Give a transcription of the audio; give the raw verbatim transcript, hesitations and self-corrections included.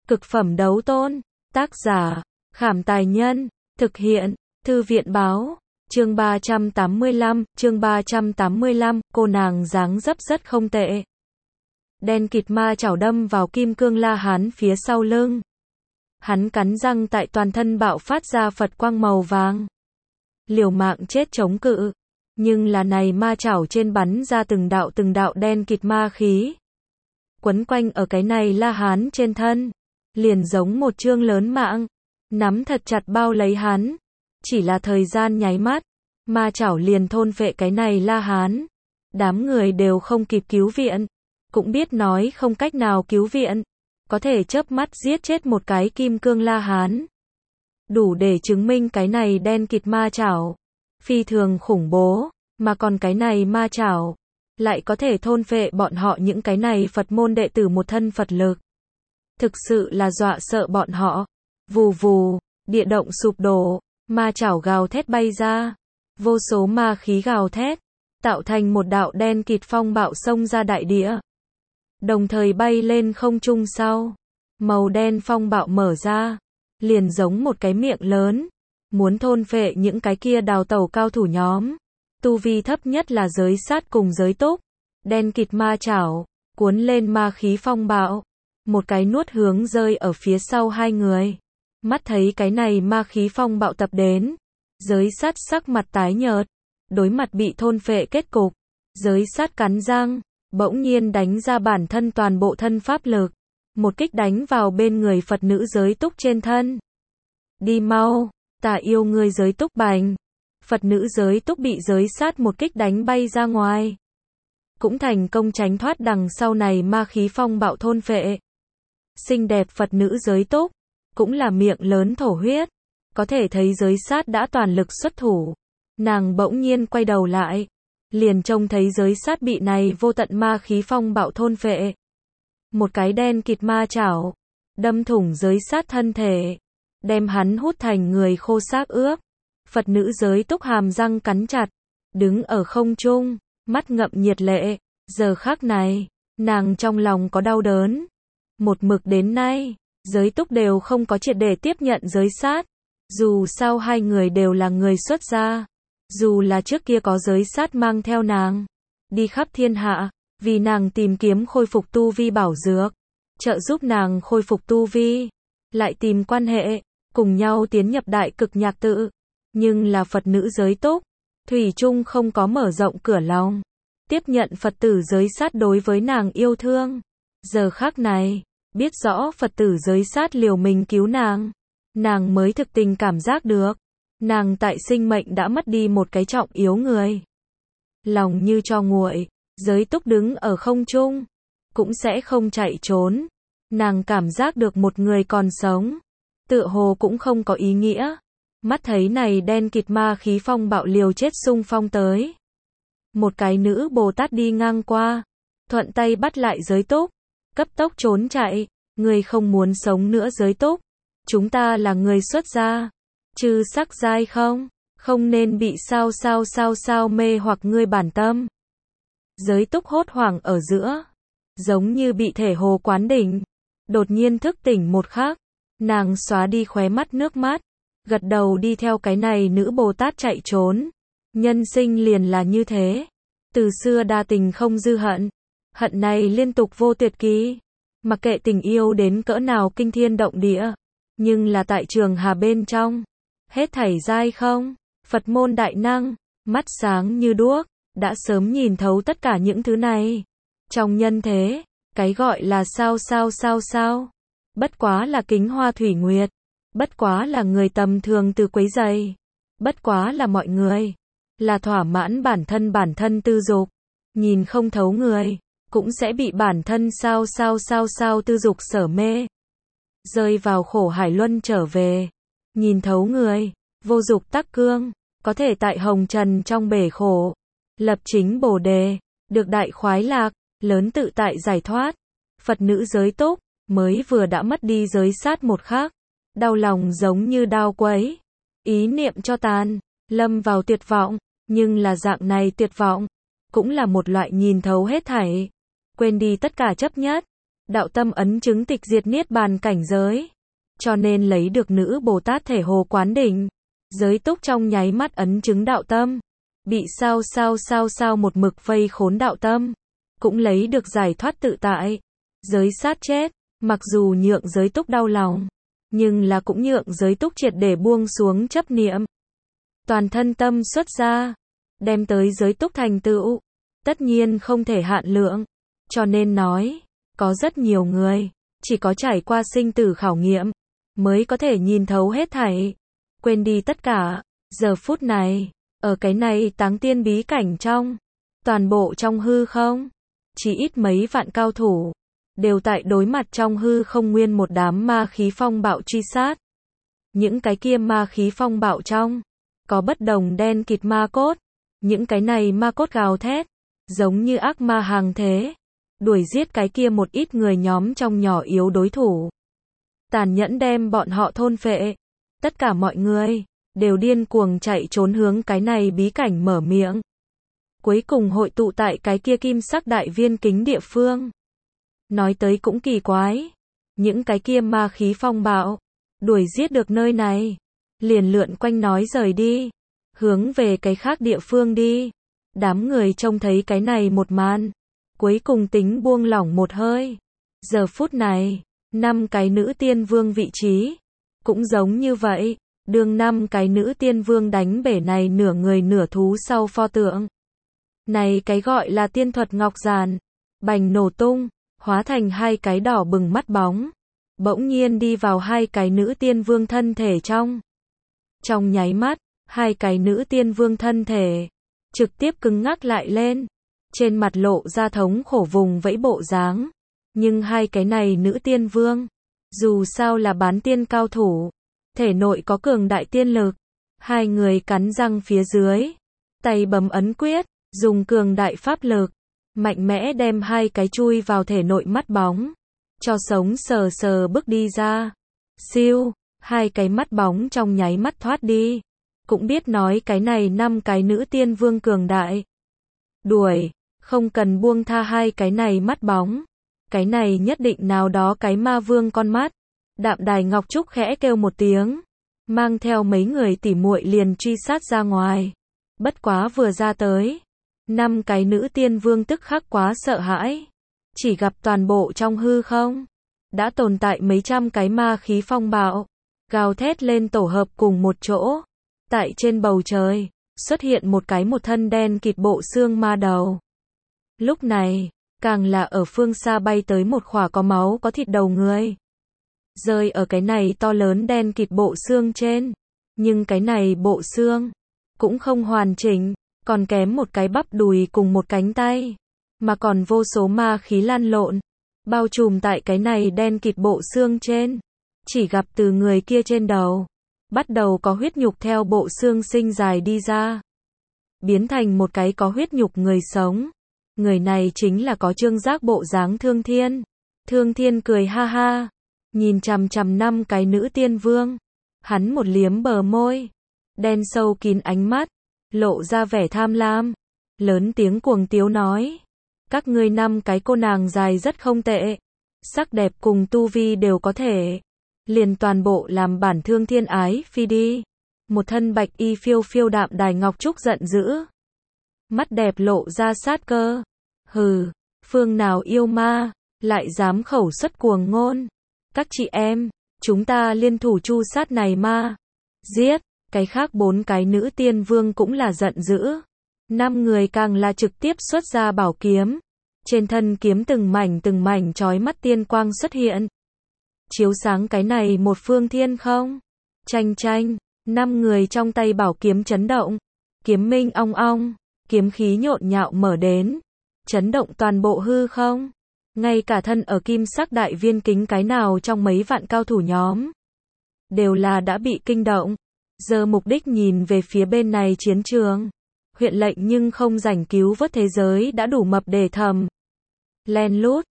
Cực phẩm đấu tôn. Tác giả, Khảm Tài Nhân. Thực hiện, Thư viện Báo. Chương ba trăm tám mươi lăm, chương ba trăm tám mươi lăm, cô nàng dáng dấp rất không tệ. Đen kịt ma chảo đâm vào kim cương La Hán phía sau lưng. Hắn cắn răng tại toàn thân bạo phát ra Phật quang màu vàng. Liều mạng chết chống cự. Nhưng là này ma chảo trên bắn ra từng đạo từng đạo đen kịt ma khí. Quấn quanh ở cái này La Hán trên thân. Liền giống một chương lớn mạng. Nắm thật chặt bao lấy hắn. Chỉ là thời gian nháy mắt. Ma chảo liền thôn phệ cái này La Hán. Đám người đều không kịp cứu viện. Cũng biết nói không cách nào cứu viện. Có thể chớp mắt giết chết một cái kim cương La Hán. Đủ để chứng minh cái này đen kịt ma chảo. Phi thường khủng bố. Mà còn cái này ma chảo. Lại có thể thôn phệ bọn họ những cái này Phật môn đệ tử một thân Phật lực. Thực sự là dọa sợ bọn họ. Vù vù, địa động sụp đổ. Ma chảo gào thét bay ra. Vô số ma khí gào thét. Tạo thành một đạo đen kịt phong bạo xông ra đại địa. Đồng thời bay lên không trung sau. Màu đen phong bạo mở ra. Liền giống một cái miệng lớn. Muốn thôn phệ những cái kia đào tẩu cao thủ nhóm. Tu vi thấp nhất là giới sát cùng giới túc. Đen kịt ma chảo. Cuốn lên ma khí phong bạo. Một cái nuốt hướng rơi ở phía sau hai người. Mắt thấy cái này ma khí phong bạo tập đến. Giới sát sắc mặt tái nhợt. Đối mặt bị thôn phệ kết cục. Giới sát cắn răng. Bỗng nhiên đánh ra bản thân toàn bộ thân pháp lực. Một kích đánh vào bên người Phật nữ giới túc trên thân. Đi mau, tà yêu ngươi giới túc bành. Phật nữ giới túc bị giới sát một kích đánh bay ra ngoài. Cũng thành công tránh thoát đằng sau này ma khí phong bạo thôn phệ. Xinh đẹp Phật nữ giới túc. Cũng là miệng lớn thổ huyết. Có thể thấy giới sát đã toàn lực xuất thủ. Nàng bỗng nhiên quay đầu lại. Liền trông thấy giới sát bị này vô tận ma khí phong bạo thôn phệ. Một cái đen kịt ma chảo. Đâm thủng giới sát thân thể. Đem hắn hút thành người khô xác ướp. Phật nữ giới túc hàm răng cắn chặt. Đứng ở không trung. Mắt ngậm nhiệt lệ. Giờ khắc này. Nàng trong lòng có đau đớn. Một mực đến nay. Giới túc đều không có triệt để tiếp nhận giới sát. Dù sao hai người đều là người xuất gia. Dù là trước kia có giới sát mang theo nàng. Đi khắp thiên hạ. Vì nàng tìm kiếm khôi phục tu vi bảo dược. Trợ giúp nàng khôi phục tu vi. Lại tìm quan hệ. Cùng nhau tiến nhập đại cực nhạc tự. Nhưng là Phật nữ giới túc. Thủy chung không có mở rộng cửa lòng. Tiếp nhận Phật tử giới sát đối với nàng yêu thương. Giờ khắc này. Biết rõ Phật tử giới sát liều mình cứu nàng. Nàng mới thực tình cảm giác được. Nàng tại sinh mệnh đã mất đi một cái trọng yếu người. Lòng như tro nguội. Giới túc đứng ở không trung. Cũng sẽ không chạy trốn. Nàng cảm giác được một người còn sống. Tựa hồ cũng không có ý nghĩa. Mắt thấy này đen kịt ma khí phong bạo liều chết xung phong tới. Một cái nữ Bồ Tát đi ngang qua. Thuận tay bắt lại giới túc. Cấp tốc trốn chạy. Người không muốn sống nữa giới túc. Chúng ta là người xuất gia. Chư sắc giai không. Không nên bị sao sao sao sao mê hoặc ngươi bản tâm. Giới túc hốt hoảng ở giữa. Giống như bị thể hồ quán đỉnh. Đột nhiên thức tỉnh một khắc. Nàng xóa đi khóe mắt nước mắt. Gật đầu đi theo cái này nữ Bồ Tát chạy trốn. Nhân sinh liền là như thế. Từ xưa đa tình không dư hận. Hận này liên tục vô tuyệt kỳ. Mặc kệ tình yêu đến cỡ nào kinh thiên động địa. Nhưng là tại trường hà bên trong. Hết thảy giai không. Phật môn đại năng. Mắt sáng như đuốc. Đã sớm nhìn thấu tất cả những thứ này. Trong nhân thế. Cái gọi là sao sao sao sao. Bất quá là kính hoa thủy nguyệt. Bất quá là người tầm thường từ quấy giày. Bất quá là mọi người. Là thỏa mãn bản thân bản thân tư dục. Nhìn không thấu người. Cũng sẽ bị bản thân sao sao sao sao tư dục sở mê. Rơi vào khổ hải luân trở về. Nhìn thấu người. Vô dục tắc cương. Có thể tại hồng trần trong bể khổ. Lập chính bồ đề. Được đại khoái lạc. Lớn tự tại giải thoát. Phật nữ giới túc. Mới vừa đã mất đi giới sát một khắc. Đau lòng giống như đau quấy. Ý niệm cho tàn. Lâm vào tuyệt vọng. Nhưng là dạng này tuyệt vọng. Cũng là một loại nhìn thấu hết thảy. Quên đi tất cả chấp nhất. đạo tâm ấn chứng tịch diệt niết bàn cảnh giới. Cho nên lấy được nữ Bồ Tát thể hồ quán đỉnh. Giới túc trong nháy mắt ấn chứng đạo tâm. Bị sao sao sao sao một mực vây khốn đạo tâm. Cũng lấy được giải thoát tự tại. Giới sát chết, mặc dù nhượng giới túc đau lòng. Nhưng là cũng nhượng giới túc triệt để buông xuống chấp niệm. Toàn thân tâm xuất ra. Đem tới giới túc thành tựu. Tất nhiên không thể hạn lượng. Cho nên nói, có rất nhiều người, chỉ có trải qua sinh tử khảo nghiệm, mới có thể nhìn thấu hết thảy. Quên đi tất cả. Giờ phút này, ở cái này táng tiên bí cảnh trong, toàn bộ trong hư không, chỉ ít mấy vạn cao thủ, đều tại đối mặt trong hư không nguyên một đám ma khí phong bạo truy sát. Những cái kia ma khí phong bạo trong, có bất đồng đen kịt ma cốt. Những cái này ma cốt gào thét, giống như ác ma hàng thế, đuổi giết cái kia một ít người nhóm trong nhỏ yếu đối thủ. Tàn nhẫn đem bọn họ thôn phệ. Tất cả mọi người, đều điên cuồng chạy trốn hướng cái này bí cảnh mở miệng. Cuối cùng hội tụ tại cái kia kim sắc đại viên kính địa phương. Nói tới cũng kỳ quái. Những cái kia ma khí phong bạo, đuổi giết được nơi này. Liền lượn quanh nói rời đi. Hướng về cái khác địa phương đi. Đám người trông thấy cái này một màn. Cuối cùng tính buông lỏng một hơi. Giờ phút này, năm cái nữ tiên vương vị trí. Cũng giống như vậy. Đương năm cái nữ tiên vương đánh bể này nửa người nửa thú sau pho tượng. Này cái gọi là tiên thuật ngọc giàn. Bành nổ tung. Hóa thành hai cái đỏ bừng mắt bóng. Bỗng nhiên đi vào hai cái nữ tiên vương thân thể trong. Trong nháy mắt, hai cái nữ tiên vương thân thể trực tiếp cứng ngắc lại lên. Trên mặt lộ ra thống khổ vùng vẫy bộ dáng. Nhưng hai cái này nữ tiên vương, dù sao là bán tiên cao thủ, thể nội có cường đại tiên lực. Hai người cắn răng phía dưới, tay bấm ấn quyết, dùng cường đại pháp lực, mạnh mẽ đem hai cái chui vào thể nội mắt bóng, cho sống sờ sờ bước đi ra. Siêu, hai cái mắt bóng trong nháy mắt thoát đi. Cũng biết nói cái này năm cái nữ tiên vương cường đại. Đuổi, không cần buông tha hai cái này mắt bóng. Cái này nhất định nào đó cái ma vương con mắt. Đạm Đài Ngọc Trúc khẽ kêu một tiếng, mang theo mấy người tỉ muội liền truy sát ra ngoài. Bất quá vừa ra tới, năm cái nữ tiên vương tức khắc quá sợ hãi. Chỉ gặp toàn bộ trong hư không, đã tồn tại mấy trăm cái ma khí phong bạo, gào thét lên tổ hợp cùng một chỗ. Tại trên bầu trời, xuất hiện một cái một thân đen kịt bộ xương ma đầu. Lúc này, càng là ở phương xa bay tới một khỏa có máu có thịt đầu người. Rơi ở cái này to lớn đen kịt bộ xương trên. Nhưng cái này bộ xương, cũng không hoàn chỉnh, còn kém một cái bắp đùi cùng một cánh tay. Mà còn vô số ma khí lan lộn, bao trùm tại cái này đen kịt bộ xương trên. Chỉ gặp từ người kia trên đầu, bắt đầu có huyết nhục theo bộ xương sinh dài đi ra. Biến thành một cái có huyết nhục người sống. Người này chính là có trương giác bộ dáng Thương Thiên. Thương Thiên cười ha ha, nhìn chằm chằm năm cái nữ tiên vương. Hắn một liếm bờ môi, đen sâu kín ánh mắt, lộ ra vẻ tham lam. Lớn tiếng cuồng tiếu nói, các ngươi năm cái cô nàng dài rất không tệ. Sắc đẹp cùng tu vi đều có thể. Liền toàn bộ làm bản Thương Thiên ái phi đi. Một thân bạch y phiêu phiêu Đạm Đài Ngọc Trúc giận dữ. Mắt đẹp lộ ra sát cơ. Hừ, phương nào yêu ma, lại dám khẩu xuất cuồng ngôn. Các chị em, chúng ta liên thủ chu sát này ma. Giết, cái khác bốn cái nữ tiên vương cũng là giận dữ. Năm người càng là trực tiếp xuất ra bảo kiếm. Trên thân kiếm từng mảnh từng mảnh chói mắt tiên quang xuất hiện. Chiếu sáng cái này một phương thiên không. Chanh chanh, năm người trong tay bảo kiếm chấn động. Kiếm minh ong ong, kiếm khí nhộn nhạo mở đến. Chấn động toàn bộ hư không. Ngay cả thân ở kim sắc đại viên kính cái nào trong mấy vạn cao thủ nhóm, đều là đã bị kinh động. Giờ mục đích nhìn về phía bên này chiến trường. Huyện lệnh nhưng không rảnh cứu vớt thế giới đã đủ mập để thầm. Len lút,